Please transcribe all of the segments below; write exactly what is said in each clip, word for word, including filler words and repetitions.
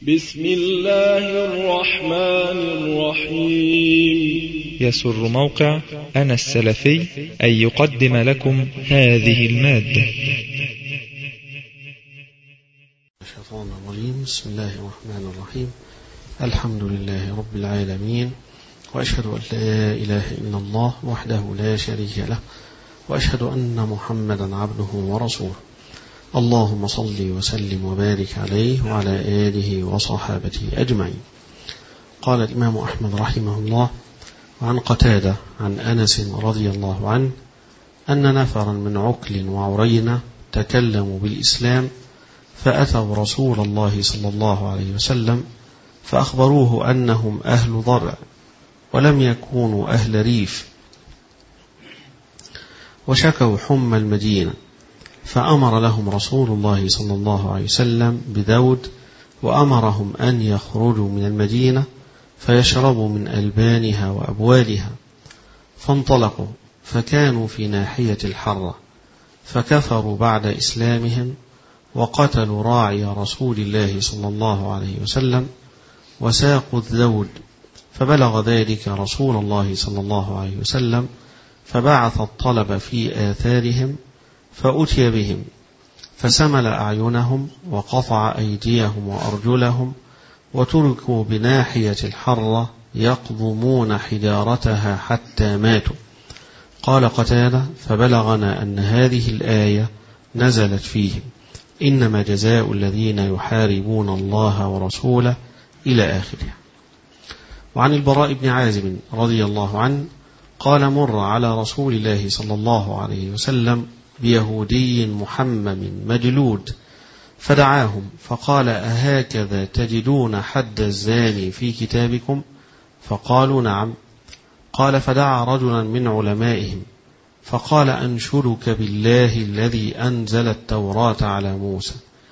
بسم الله الرحمن الرحيم. يسر موقع أنا السلفي أن يقدم لكم هذه المادة. الشيطان الرجيم. بسم الله الرحمن الرحيم. الحمد لله رب العالمين، وأشهد أن لا إله إلا الله وحده لا شريك له، وأشهد أن محمدا عبده ورسوله. اللهم صل وسلم وبارك عليه وعلى آله وصحابته أجمعين. قال الإمام أحمد رحمه الله: وعن قتادة عن أنس رضي الله عنه أن نفرا من عكل وعرينة تكلموا بالإسلام فأتوا رسول الله صلى الله عليه وسلم فأخبروه أنهم أهل ضرع ولم يكونوا أهل ريف، وشكوا حمى المدينة، فأمر لهم رسول الله صلى الله عليه وسلم بذود، وأمرهم أن يخرجوا من المدينة فيشربوا من ألبانها وأبوالها. فانطلقوا فكانوا في ناحية الحرة، فكفروا بعد إسلامهم وقتلوا راعي رسول الله صلى الله عليه وسلم وساقوا الذود، فبلغ ذلك رسول الله صلى الله عليه وسلم فبعث الطلب في آثارهم فأتي بهم، فسمل أعينهم وقطع أيديهم وأرجلهم، وتركوا بناحية الحرة يقضمون حجارتها حتى ماتوا. قال قتادة: فبلغنا أن هذه الآية نزلت فيهم: إنما جزاء الذين يحاربون الله ورسوله، إلى آخره. وعن البراء بن عازب رضي الله عنه قال: مر على رسول الله صلى الله عليه وسلم بيهودي محمم مجلود، فدعاهم فقال: أهكذا تجدون حد الزاني في كتابكم؟ فقالوا: نعم. قال: فدعا رجلا من علمائهم فقال: أنشدك بالله الذي أنزل التوراة على موسى،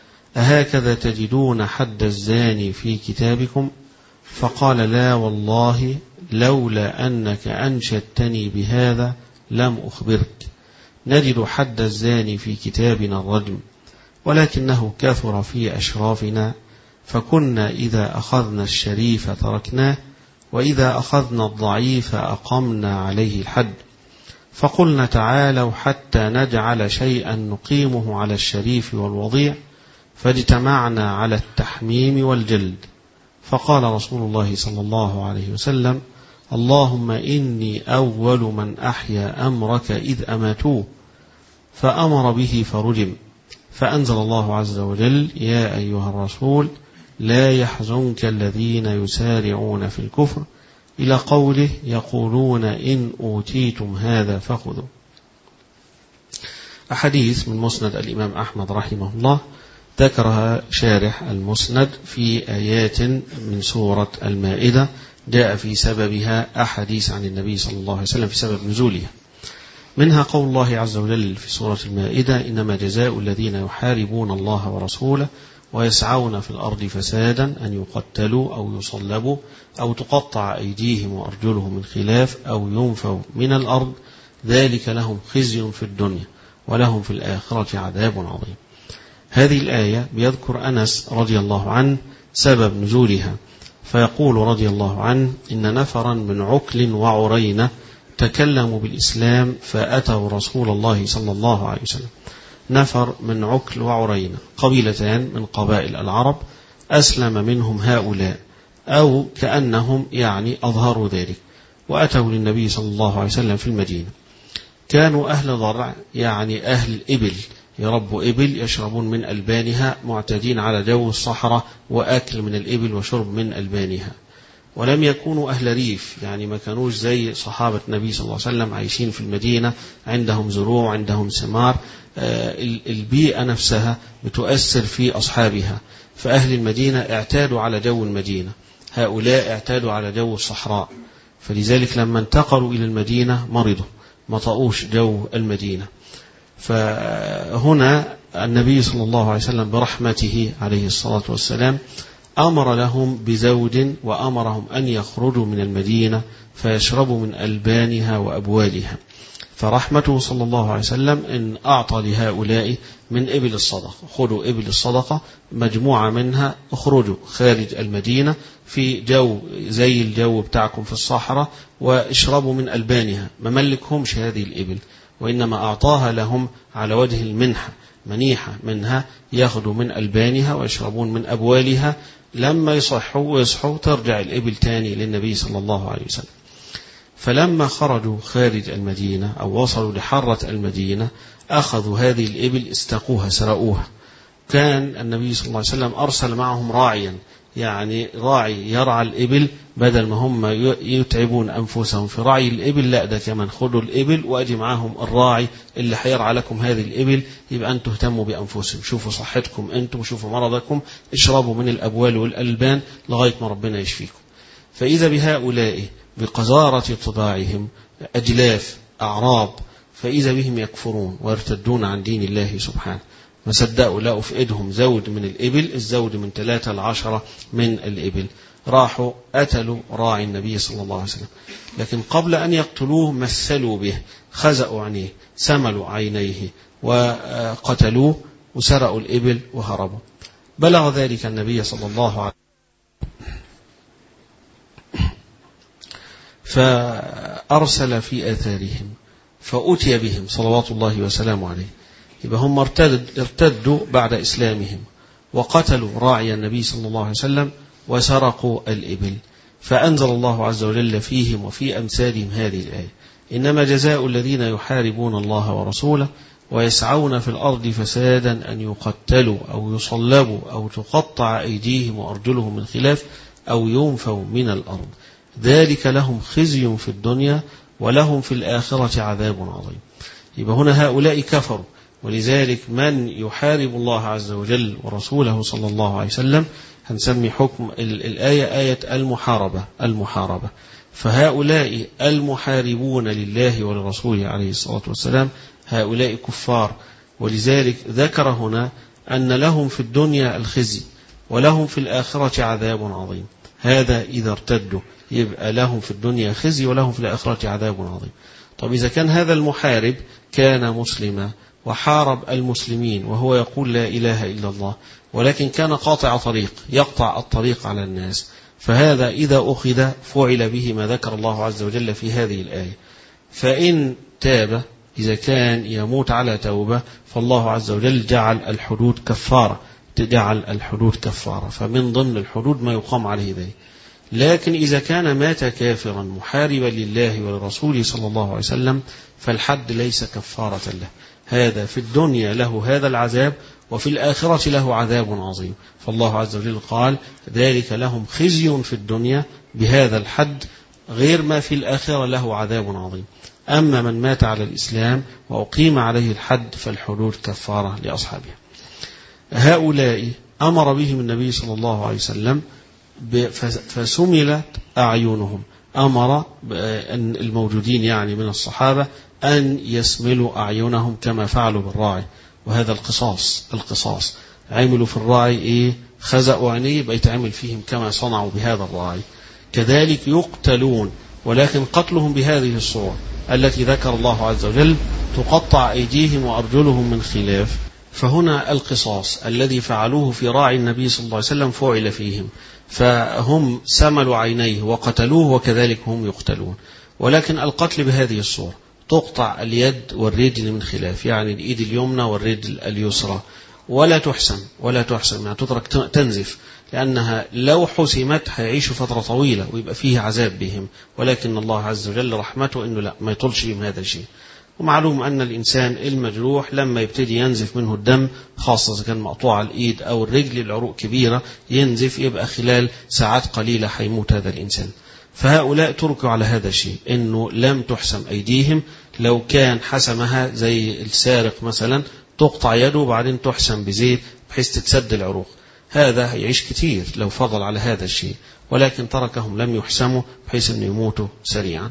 أهكذا تجدون حد الزاني في كتابكم؟ فقال: لا والله، لولا أنك أنشدتني بهذا لم أخبرك. نجد حد الزاني في كتابنا الرجم، ولكنه كثر في أشرافنا، فكنا إذا أخذنا الشريف تركناه، وإذا أخذنا الضعيف أقمنا عليه الحد. فقلنا: تعالوا حتى نجعل شيئا نقيمه على الشريف والوضيع، فاجتمعنا على التحميم والجلد. فقال رسول الله صلى الله عليه وسلم: اللهم إني أول من أحيا أمرك إذ أماتوه. فأمر به فرجم. فأنزل الله عز وجل: يا أيها الرسول لا يحزنك الذين يسارعون في الكفر، إلى قوله: يقولون إن أوتيتم هذا فخذوا. أحاديث من مسند الإمام أحمد رحمه الله ذكرها شارح المسند في آيات من سورة المائدة جاء في سببها أحاديث عن النبي صلى الله عليه وسلم في سبب نزولها. منها قول الله عز وجل في سورة المائدة: إنما جزاء الذين يحاربون الله ورسوله ويسعون في الأرض فسادا أن يقتلوا أو يصلبوا أو تقطع أيديهم وأرجلهم من خلاف أو ينفوا من الأرض، ذلك لهم خزي في الدنيا ولهم في الآخرة عذاب عظيم. هذه الآية بيذكر أنس رضي الله عنه سبب نزولها، فيقول رضي الله عنه: إن نفرا من عكل وعرينة تكلموا بالإسلام فأتوا رسول الله صلى الله عليه وسلم. نفر من عكل وعرينة قبيلتان من قبائل العرب، أسلم منهم هؤلاء، أو كأنهم يعني أظهروا ذلك، وأتوا للنبي صلى الله عليه وسلم في المدينة. كانوا أهل ضرع، يعني أهل إبل، يربوا إبل يشربون من ألبانها، معتادين على جو الصحراء وأكل من الإبل وشرب من ألبانها. ولم يكونوا أهل ريف، يعني ما كانوش زي صحابة النبي صلى الله عليه وسلم عايشين في المدينة، عندهم زروع، عندهم ثمار، البيئة نفسها بتؤثر في أصحابها. فأهل المدينة اعتادوا على جو المدينة، هؤلاء اعتادوا على جو الصحراء، فلذلك لما انتقلوا إلى المدينة مرضوا، ما طاقوش جو المدينة. فهنا النبي صلى الله عليه وسلم برحمته عليه الصلاة والسلام أمر لهم بزود، وأمرهم أن يخرجوا من المدينة فيشربوا من ألبانها وأبوالها. فرحمته صلى الله عليه وسلم إن أعطى لهؤلاء من إبل الصدقة. خذوا إبل الصدقة مجموعة منها، اخرجوا خارج المدينة في جو زي الجو بتاعكم في الصحراء واشربوا من ألبانها. ما ملكهمش هذه الإبل، وإنما أعطاها لهم على وجه المنحة، منيحة منها، ياخذوا من ألبانها ويشربون من أبوالها. لما يصحوا ويصحوا ترجع الإبل تاني للنبي صلى الله عليه وسلم. فلما خرجوا خارج المدينة أو وصلوا لحرة المدينة أخذوا هذه الإبل، استقوها، سرقوها. كان النبي صلى الله عليه وسلم أرسل معهم راعيا، يعني راعي يرعى الإبل، بدل ما هم يتعبون أنفسهم في رعي الإبل، لا ده كمان خذوا الإبل وأجي معهم الراعي اللي حيرعى لكم هذه الإبل، يبقى أنتم اهتموا بأنفسهم، شوفوا صحتكم أنتم وشوفوا مرضكم، اشربوا من الأبوال والألبان لغاية ما ربنا يشفيكم. فإذا بهؤلاء بقذارة طباعهم أجلاف أعراض، فإذا بهم يكفرون ويرتدون عن دين الله سبحانه. ما صدقوا لقوا في إيدهم زود من الإبل، الزود من ثلاثة لعشرة من الإبل، راحوا قتلوا راعي النبي صلى الله عليه وسلم. لكن قبل أن يقتلوه مثلوا به، خزأوا عينيه، سملوا عينيه وقتلوه وسرقوا الإبل وهربوا. بلغ ذلك النبي صلى الله عليه وسلم فأرسل في آثارهم فأتي بهم صلوات الله وسلامه عليه. يبقى هم ارتد ارتدوا بعد إسلامهم وقتلوا راعي النبي صلى الله عليه وسلم وسرقوا الإبل. فأنزل الله عز وجل فيهم وفي أمثالهم هذه الآية: إنما جزاء الذين يحاربون الله ورسوله ويسعون في الأرض فسادا أن يقتلوا أو يصلبوا أو تقطع أيديهم وأرجلهم من خلاف أو ينفوا من الأرض، ذلك لهم خزي في الدنيا ولهم في الآخرة عذاب عظيم. يبقى هنا هؤلاء كفروا، ولذلك من يحارب الله عز وجل ورسوله صلى الله عليه وسلم هنسمي حكم الآية آية المحاربة. المحاربة فهؤلاء المحاربون لله ولرسوله عليه الصلاة والسلام هؤلاء كفار، ولذلك ذكر هنا أن لهم في الدنيا الخزي ولهم في الآخرة عذاب عظيم. هذا إذا ارتدوا يبقى لهم في الدنيا خزي ولهم في الآخرة عذاب عظيم. طب إذا كان هذا المحارب كان مسلما وحارب المسلمين وهو يقول لا إله إلا الله، ولكن كان قاطع طريق يقطع الطريق على الناس، فهذا إذا أخذ فعل به ما ذكر الله عز وجل في هذه الآية. فإن تاب، إذا كان يموت على توبة، فالله عز وجل جعل الحدود كفارة، جعل الحدود كفارة، فمن ضمن الحدود ما يقام عليه ذلك. لكن إذا كان مات كافرا محاربا لله ولرسوله صلى الله عليه وسلم فالحد ليس كفارة له، هذا في الدنيا له هذا العذاب وفي الآخرة له عذاب عظيم. فالله عز وجل قال: ذلك لهم خزي في الدنيا بهذا الحد، غير ما في الآخرة له عذاب عظيم. أما من مات على الإسلام وأقيم عليه الحد فالحدود كفارة لأصحابها. هؤلاء أمر بهم النبي صلى الله عليه وسلم فسملت أعينهم، أمر الموجودين يعني من الصحابة أن يسملوا أعينهم كما فعلوا بالراعي، وهذا القصاص. القصاص عملوا في الراعي إيه؟ خزأوا عينيه، بيتعمل فيهم كما صنعوا بهذا الراعي. كذلك يقتلون، ولكن قتلهم بهذه الصورة التي ذكر الله عز وجل: تقطع أيديهم وأرجلهم من خلاف. فهنا القصاص الذي فعلوه في راعي النبي صلى الله عليه وسلم فعل فيهم، فهم سملوا عينيه وقتلوه، وكذلك هم يقتلون. ولكن القتل بهذه الصورة: تقطع اليد والرجل من خلاف، يعني الإيد اليمنى والرجل اليسرى، ولا تحسن ولا تحسن يعني تترك تنزف، لأنها لو حسمت هيعيشوا فترة طويلة ويبقى فيه عذاب بهم، ولكن الله عز وجل رحمته إنه لا ما يطولش بهم هذا الشيء. ومعلوم أن الإنسان المجروح لما يبتدي ينزف منه الدم، خاصة إذا كان مقطوع الإيد أو الرجل، العروق كبيرة ينزف، يبقى خلال ساعات قليلة حيموت هذا الإنسان. فهؤلاء تركوا على هذا الشيء، إنه لم تحسم أيديهم. لو كان حسمها زي السارق مثلا، تقطع يده وبعدين تحسم بزيت بحيث تتسد العروق، هذا هيعيش كتير لو فضل على هذا الشيء، ولكن تركهم لم يحسموا بحيث أن يموتوا سريعا.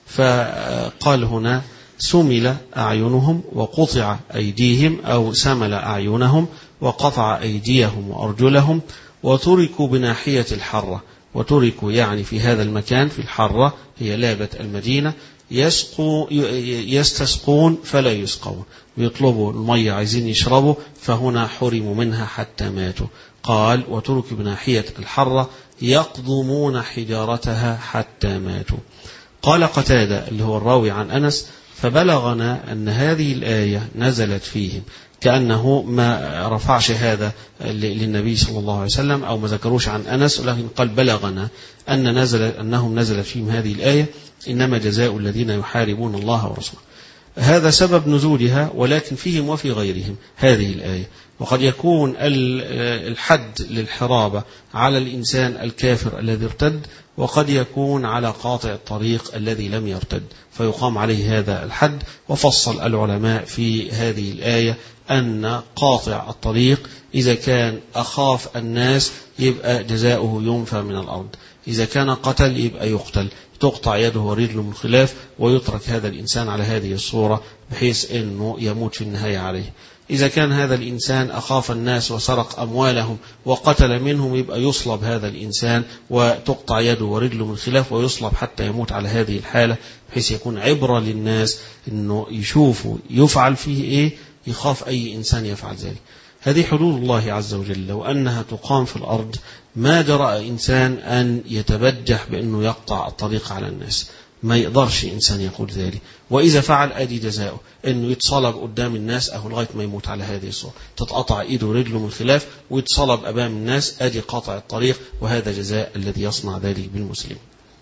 فقال هنا: سمل أعينهم وقطع أيديهم، أو سمل أعينهم وقطع أيديهم وأرجلهم، وتركوا بناحية الحرة. وتركوا يعني في هذا المكان في الحرة، هي لابة المدينة، يسقوا يستسقون فلا يسقون، بيطلبوا المية عايزين يشربوا فهنا حرموا منها حتى ماتوا. قال وترك بناحية الحرة يقضمون حجارتها حتى ماتوا. قال قتادة اللي هو الراوي عن أنس فبلغنا أن هذه الآية نزلت فيهم، كأنه ما رفعش هذا للنبي صلى الله عليه وسلم أو ما ذكروش عن أنس، ولكن قال بلغنا أن نزل أنهم نزلت فيهم هذه الآية إنما جزاء الذين يحاربون الله ورسوله. هذا سبب نزولها، ولكن فيهم وفي غيرهم هذه الآية. وقد يكون الحد للحرابة على الإنسان الكافر الذي ارتد، وقد يكون على قاطع الطريق الذي لم يرتد فيقام عليه هذا الحد. وفصل العلماء في هذه الآية أن قاطع الطريق إذا كان أخاف الناس يبقى جزاؤه ينفى من الأرض، إذا كان قتل يبقى يقتل، تقطع يده ورجله من خلاف ويترك هذا الإنسان على هذه الصورة بحيث أنه يموت في النهاية عليه. إذا كان هذا الإنسان أخاف الناس وسرق أموالهم وقتل منهم يبقى يصلب هذا الإنسان وتقطع يده ورجله من خلاف ويصلب حتى يموت على هذه الحالة، بحيث يكون عبرة للناس أنه يشوفوا يفعل فيه إيه، يخاف أي إنسان يفعل ذلك. هذه حدود الله عز وجل، لو أنها تقام في الأرض ما جرأ إنسان أن يتبجح بأنه يقطع الطريق على الناس، ما يقدرش إنسان يقول ذلك. وإذا فعل أدي جزاؤه أنه يتصلب قدام الناس أو لغاية ما يموت على هذه الصورة، تتقطع إيده ورجله من خلاف ويتصلب أمام الناس، أدي قاطع الطريق، وهذا جزاء الذي يصنع ذلك بالمسلم.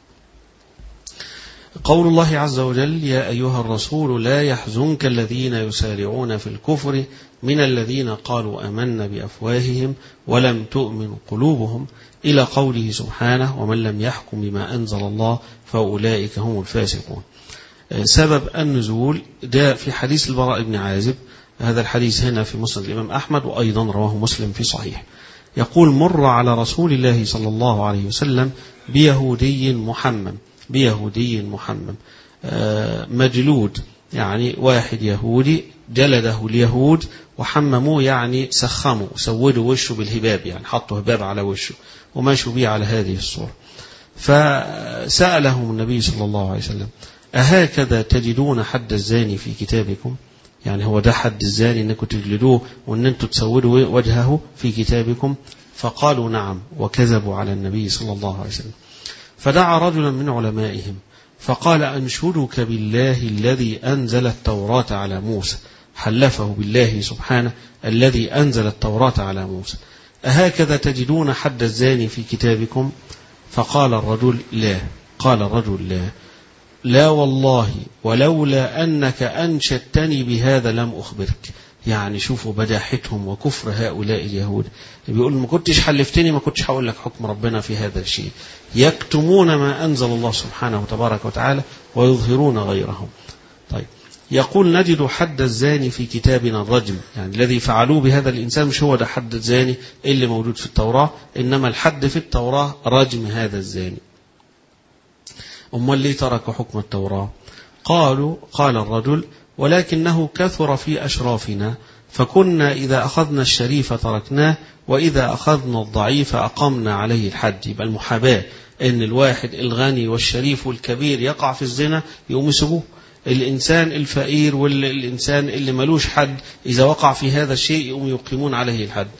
قول الله عز وجل يا أيها الرسول لا يحزنك الذين يسارعون في الكفر من الذين قالوا آمنا بأفواههم ولم تؤمن قلوبهم، إلى قوله سبحانه ومن لم يحكم بما أنزل الله فأولئك هم الفاسقون. سبب النزول ده في حديث البراء بن عازب، هذا الحديث هنا في مسند الإمام أحمد وأيضا رواه مسلم في صحيح، يقول مر على رسول الله صلى الله عليه وسلم بيهودي محمم، بيهودي محمم مجلود، يعني واحد يهودي جلده اليهود وحمموه يعني سخموا سودوا وشه بالهباب، يعني حطوا هباب على وشه وماشوا به على هذه الصورة. فسألهم النبي صلى الله عليه وسلم أهكذا تجدون حد الزاني في كتابكم؟ يعني هو ده حد الزاني أنكم تجلدوه وأن أنتم تسودوا وجهه في كتابكم؟ فقالوا نعم، وكذبوا على النبي صلى الله عليه وسلم. فدعا رجلا من علمائهم فقال أنشدك بالله الذي أنزل التوراة على موسى، حلفه بالله سبحانه الذي أنزل التوراة على موسى، أهكذا تجدون حد الزاني في كتابكم؟ فقال الرجل لا، قال الرجل لا لا والله ولولا أنك أنشدتني بهذا لم أخبرك. يعني شوفوا بداحتهم وكفر هؤلاء اليهود، بيقول ما كنتش حلفتني ما كنتش هقول لك حكم ربنا في هذا الشيء، يكتمون ما أنزل الله سبحانه وتبارك وتعالى ويظهرون غيرهم. طيب يقول نجد حد الزاني في كتابنا الرجم، يعني الذي فعلوه بهذا الإنسان مش هو ده حد الزاني اللي موجود في التوراة، إنما الحد في التوراة رجم هذا الزاني. أمال ليه تركوا حكم التوراة؟ قالوا قال الرجل ولكنه كثر في أشرافنا فكنا إذا أخذنا الشريف تركناه وإذا أخذنا الضعيف أقمنا عليه الحد. يبقى المحاباة إن الواحد الغني والشريف والكبير يقع في الزنا يقوم يسيبوه، الإنسان الفقير والإنسان اللي ملوش حد إذا وقع في هذا الشيء يقوم يقيمون عليه الحد.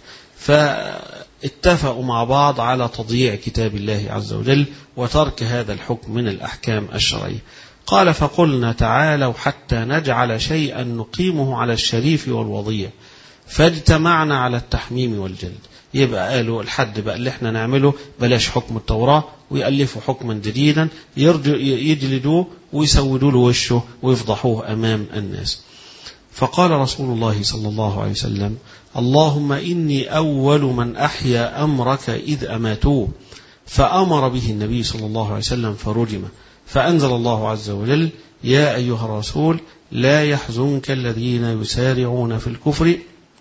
فاتفقوا مع بعض على تضييع كتاب الله عز وجل وترك هذا الحكم من الأحكام الشرعية. قال فقلنا تعالوا حتى نجعل شيئا نقيمه على الشريف والوضيع فاجتمعنا على التحميم والجلد. يبقى قالوا الحد بقى اللي احنا نعمله بلاش حكم التوراة ويألفوا حكما جديدا يجلدوه ويسودوا له وشه ويفضحوه أمام الناس. فقال رسول الله صلى الله عليه وسلم اللهم إني أول من أحيا أمرك إذ أماتوه، فأمر به النبي صلى الله عليه وسلم فرجم. فأنزل الله عز وجل يا أيها الرسول لا يحزنك الذين يسارعون في الكفر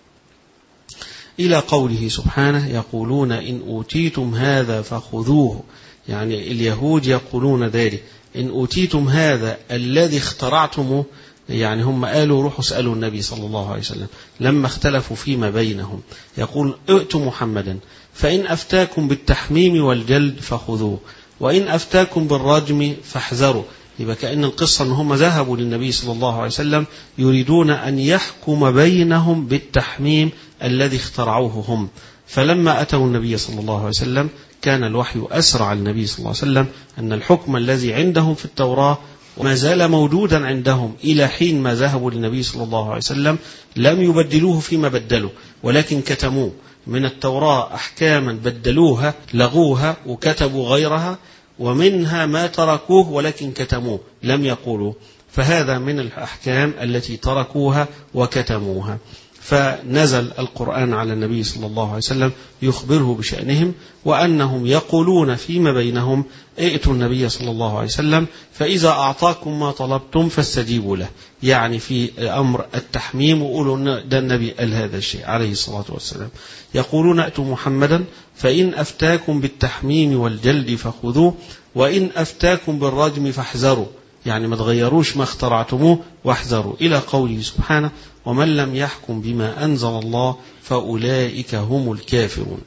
إلى قوله سبحانه يقولون إن أوتيتم هذا فخذوه. يعني اليهود يقولون ذلك إن أوتيتم هذا الذي اخترعتموه، يعني هم قالوا روحوا اسألوا النبي صلى الله عليه وسلم لما اختلفوا فيما بينهم، يقول ائتوا محمدا فإن أفتاكم بالتحميم والجلد فخذوه وإن أفتاكم بالرجم فاحذروا. يبقى كأن القصة أن هم ذهبوا للنبي صلى الله عليه وسلم يريدون أن يحكم بينهم بالتحميم الذي اخترعوه هم. فلما أتوا النبي صلى الله عليه وسلم كان الوحي أسرع النبي صلى الله عليه وسلم أن الحكم الذي عندهم في التوراة وما زال موجودا عندهم إلى حين ما ذهبوا للنبي صلى الله عليه وسلم لم يبدلوه فيما بدلوا، ولكن كتموه من التوراة أحكاما بدلوها لغوها وكتبوا غيرها، ومنها ما تركوه ولكن كتموه لم يقولوا. فهذا من الأحكام التي تركوها وكتموها. فنزل القرآن على النبي صلى الله عليه وسلم يخبره بشأنهم وأنهم يقولون فيما بينهم ائتوا النبي صلى الله عليه وسلم فإذا أعطاكم ما طلبتم فاستجيبوا له، يعني في أمر التحميم، وقولوا ده النبي قال هذا الشيء عليه الصلاة والسلام. يقولون ائتوا محمدا فإن أفتاكم بالتحميم والجلد فخذوه وإن أفتاكم بالرجم فاحذروا، يعني ما تغيروش ما اخترعتموه واحذروا، إلى قوله سبحانه ومن لم يحكم بما أنزل الله فأولئك هم الكافرون.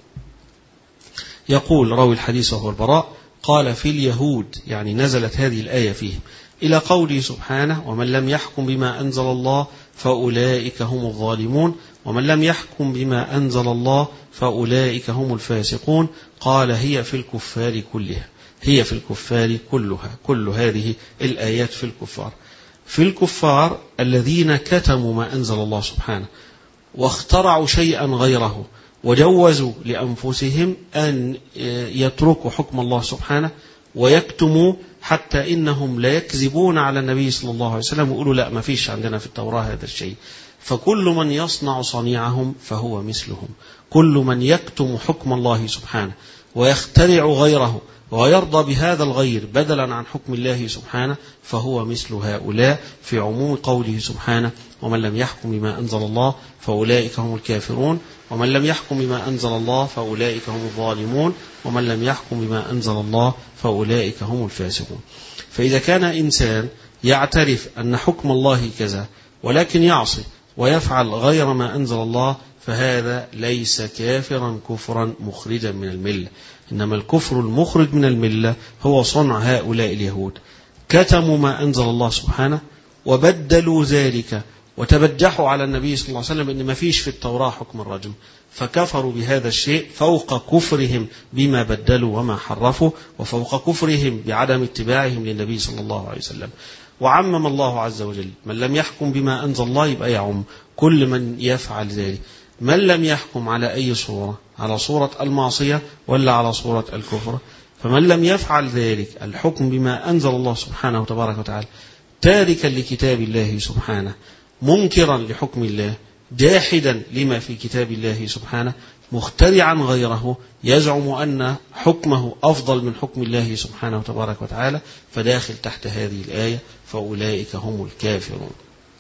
يقول راوي الحديث وهو البراء قال في اليهود، يعني نزلت هذه الآية فيهم، إلى قوله سبحانه ومن لم يحكم بما أنزل الله فأولئك هم الظالمون ومن لم يحكم بما أنزل الله فأولئك هم الفاسقون. قال هي في الكفار كلها، هي في الكفار كلها، كل هذه الآيات في الكفار. في الكفار الذين كتموا ما أنزل الله سبحانه واخترعوا شيئا غيره وجوزوا لأنفسهم أن يتركوا حكم الله سبحانه ويكتموا، حتى إنهم لا يكذبون على النبي صلى الله عليه وسلم ويقولوا لا ما فيش عندنا في التوراة هذا الشيء. فكل من يصنع صنيعهم فهو مثلهم، كل من يكتم حكم الله سبحانه ويخترع غيره ويرضى بهذا الغير بدلا عن حكم الله سبحانه فهو مثل هؤلاء، في عموم قوله سبحانه ومن لم يحكم بما أنزل الله فأولئك هم الكافرون ومن لم يحكم بما أنزل الله فأولئك هم الظالمون ومن لم يحكم بما أنزل الله فأولئك هم الفاسقون. فإذا كان إنسان يعترف أن حكم الله كذا ولكن يعصي ويفعل غير ما أنزل الله فهذا ليس كافرا كفرا مخرجا من الملة، إنما الكفر المخرج من الملة هو صنع هؤلاء اليهود، كتموا ما أنزل الله سبحانه وبدلوا ذلك وتبجحوا على النبي صلى الله عليه وسلم إن ما فيش في التوراة حكم الرجم، فكفروا بهذا الشيء فوق كفرهم بما بدلوا وما حرفوا وفوق كفرهم بعدم اتباعهم للنبي صلى الله عليه وسلم. وعمم الله عز وجل من لم يحكم بما أنزل الله يبقى يعم كل من يفعل ذلك. من لم يحكم على أي صورة، على صورة المعصية ولا على صورة الكفر، فمن لم يفعل ذلك الحكم بما أنزل الله سبحانه وتبارك وتعالى تاركا لكتاب الله سبحانه منكرا لحكم الله جاحدا لما في كتاب الله سبحانه مخترعا غيره يزعم أن حكمه أفضل من حكم الله سبحانه وتبارك وتعالى، فداخل تحت هذه الآية فأولئك هم الكافرون.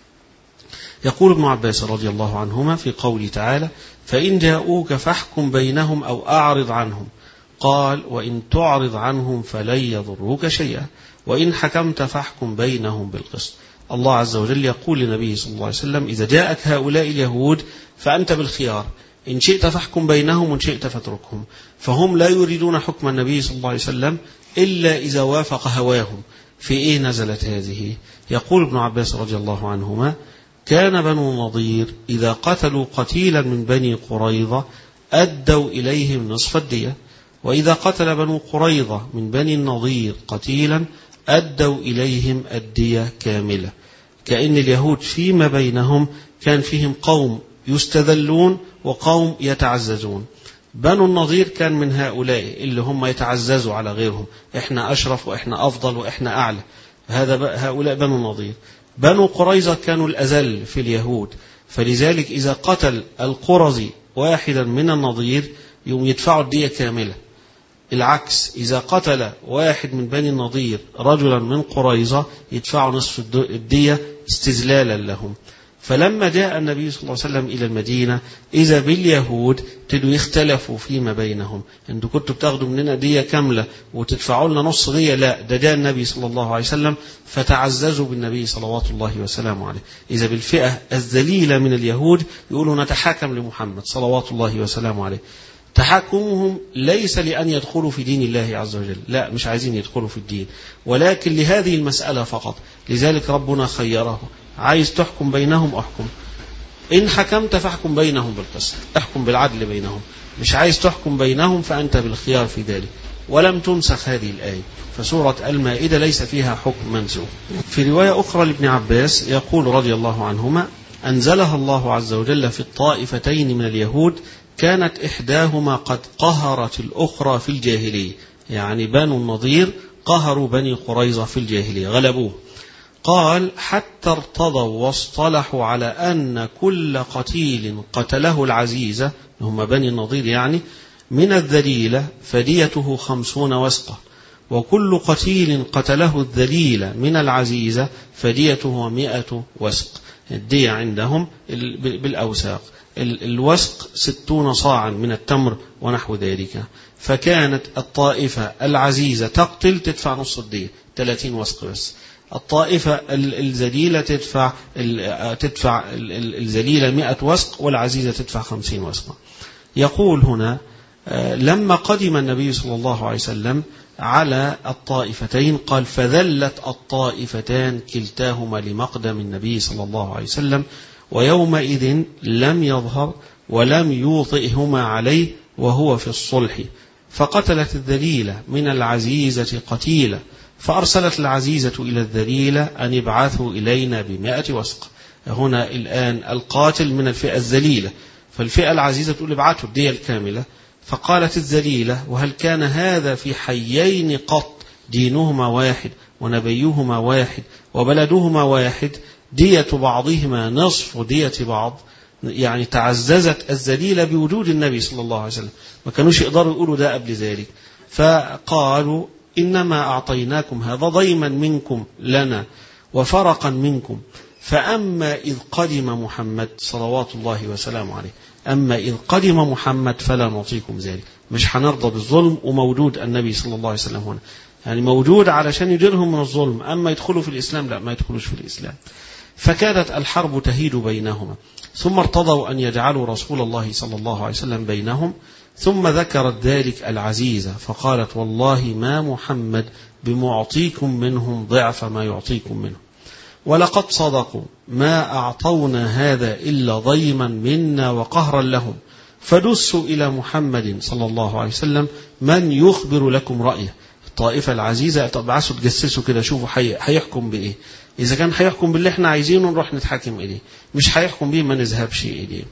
يقول ابن عباس رضي الله عنهما في قوله تعالى فإن جاءوك فاحكم بينهم أو أعرض عنهم، قال وإن تعرض عنهم فلن يضروك شيئا وإن حكمت فاحكم بينهم بالقسط. الله عز وجل يقول لنبيه صلى الله عليه وسلم إذا جاءك هؤلاء اليهود فأنت بالخيار، إن شئت فاحكم بينهم وإن شئت فاتركهم. فهم لا يريدون حكم النبي صلى الله عليه وسلم إلا إذا وافق هواهم. في إيه نزلت هذه؟ يقول ابن عباس رضي الله عنهما كان بنو نضير إذا قتلوا قتيلا من بني قريظة أدوا إليهم نصف الدية، وإذا قتل بنو قريظة من بني النضير قتيلا أدوا إليهم الدية كاملة. كأن اليهود فيما بينهم كان فيهم قوم يستذلون وقوم يتعززون. بنو النضير كان من هؤلاء اللي هم يتعززوا على غيرهم، إحنا أشرف وإحنا أفضل وإحنا أعلى، هذا هؤلاء بنو النضير. بنو قريظة كانوا الأذل في اليهود، فلذلك إذا قتل القرظي واحدا من النضير يوم يدفعوا الدية كاملة. العكس إذا قتل واحد من بني النضير رجلا من قريظة يدفعوا نصف الدية استذلالا لهم. فلما جاء النبي صلى الله عليه وسلم إلى المدينة إذا باليهود تدوا يختلفوا فيما بينهم، أنتوا كنتوا بتاخدوا مننا دية كاملة وتدفعوا لنا نص دية، لا ده جاء النبي صلى الله عليه وسلم فتعززوا بالنبي صلوات الله وسلامه عليه. إذا بالفئة الذليلة من اليهود يقولوا نتحاكم لمحمد صلوات الله وسلامه عليه، تحكمهم ليس لأن يدخلوا في دين الله عز وجل، لا، مش عايزين يدخلوا في الدين، ولكن لهذه المسألة فقط. لذلك ربنا خيره، عايز تحكم بينهم احكم، إن حكمت فاحكم بينهم بالقسط، احكم بالعدل بينهم، مش عايز تحكم بينهم فأنت بالخيار في ذلك. ولم تنسخ هذه الآية، فسورة المائدة ليس فيها حكم منسوخ. في رواية أخرى لابن عباس يقول رضي الله عنهما: أنزلها الله عز وجل في الطائفتين من اليهود كانت إحداهما قد قهرت الأخرى في الجاهلية، يعني بنو النضير قهروا بني قريظة في الجاهلية، غلبوه. قال: حتى ارتضوا واصطلحوا على أن كل قتيل قتله العزيزة، هم بني النضير يعني، من الذليلة فديته خمسون وسقة، وكل قتيل قتله الذليلة من العزيزة فديته مئة وسق. الدية عندهم بالأوساق، الوسق ستون صاعا من التمر ونحو ذلك. فكانت الطائفة العزيزة تقتل تدفع نص الدية، ثلاثين وسق بس. الطائفة الذليلة تدفع تدفع الذليلة مئة وسق، والعزيزة تدفع خمسين وسق. يقول هنا: لما قدم النبي صلى الله عليه وسلم على الطائفتين قال: فذلت الطائفتان كلتاهما لمقدم النبي صلى الله عليه وسلم، ويومئذ لم يظهر ولم يوطئهما عليه وهو في الصلح، فقتلت الذليلة من العزيزة قتيلة، فأرسلت العزيزة إلى الذليلة أن ابعثوا إلينا بمائة وسق. هنا الآن القاتل من الفئة الذليلة، فالفئة العزيزة تقول ابعثوا الدية الكاملة. فقالت الذليلة: وهل كان هذا في حيين قط دينهما واحد ونبيهما واحد وبلدهما واحد، دية بعضهما نصف دية بعض. يعني تعززت الذليلة بوجود النبي صلى الله عليه وسلم، ما كانوش يقدروا يقولوا ده قبل ذلك. فقالوا: إنما أعطيناكم هذا ضيما منكم لنا وفرقا منكم، فأما إذ قدم محمد صلوات الله وسلامه عليه، أما إذ قدم محمد فلا نعطيكم ذلك، مش هنرضى بالظلم. وموجود النبي صلى الله عليه وسلم هنا، يعني موجود علشان يديرهم من الظلم، أما يدخلوا في الإسلام لا، ما يدخلوش في الإسلام. فكانت الحرب تهيد بينهما، ثم ارتضوا أن يجعلوا رسول الله صلى الله عليه وسلم بينهم. ثم ذكرت ذلك العزيزة فقالت: والله ما محمد بمعطيكم منهم ضعف ما يعطيكم منهم، ولقد صدقوا ما أعطونا هذا إلا ضيما منا وقهرا لهم، فدسوا إلى محمد صلى الله عليه وسلم من يخبر لكم رأيه. الطائفة العزيزة تبعثوا تجسسوا كده، شوفوا هيحكم بإيه. إذا كان هيحكم باللي احنا عايزينه نروح نتحاكم إليه، مش هيحكم بيه ما نذهبش إليه.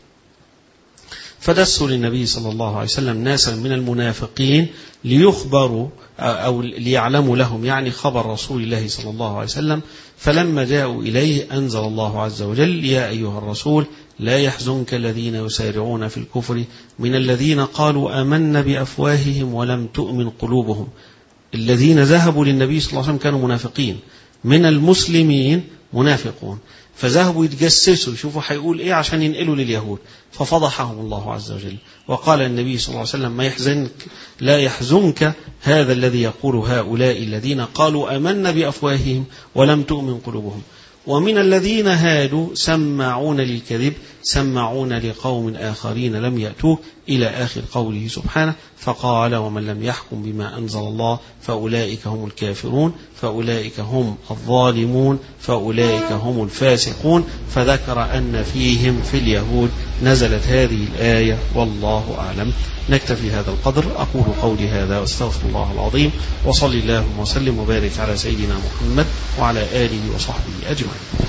فدسوا للنبي صلى الله عليه وسلم ناسا من المنافقين ليخبروا أو ليعلموا لهم، يعني خبر رسول الله صلى الله عليه وسلم. فلما جاءوا إليه أنزل الله عز وجل: يا أيها الرسول لا يحزنك الذين يسارعون في الكفر من الذين قالوا آمنا بأفواههم ولم تؤمن قلوبهم. الذين ذهبوا للنبي صلى الله عليه وسلم كانوا منافقين، من المسلمين منافقون، فذهبوا يتجسسوا يشوفوا هيقول ايه عشان ينقلوا لليهود، ففضحهم الله عز وجل. وقال النبي صلى الله عليه وسلم: ما يحزنك لا يحزنك هذا الذي يقول هؤلاء الذين قالوا آمنا بأفواههم ولم تؤمن قلوبهم، ومن الذين هادوا سماعون للكذب سماعون لقوم آخرين لم يأتوك، إلى آخر قوله سبحانه. فقال: ومن لم يحكم بما أنزل الله فأولئك هم الكافرون، فأولئك هم الظالمون، فأولئك هم الفاسقون. فذكر أن فيهم في اليهود نزلت هذه الآية، والله أعلم. نكتفي هذا القدر. أقول قولي هذا واستغفر الله العظيم، وصلي اللهم وسلم وبارك على سيدنا محمد وعلى آله وصحبه أجمعين.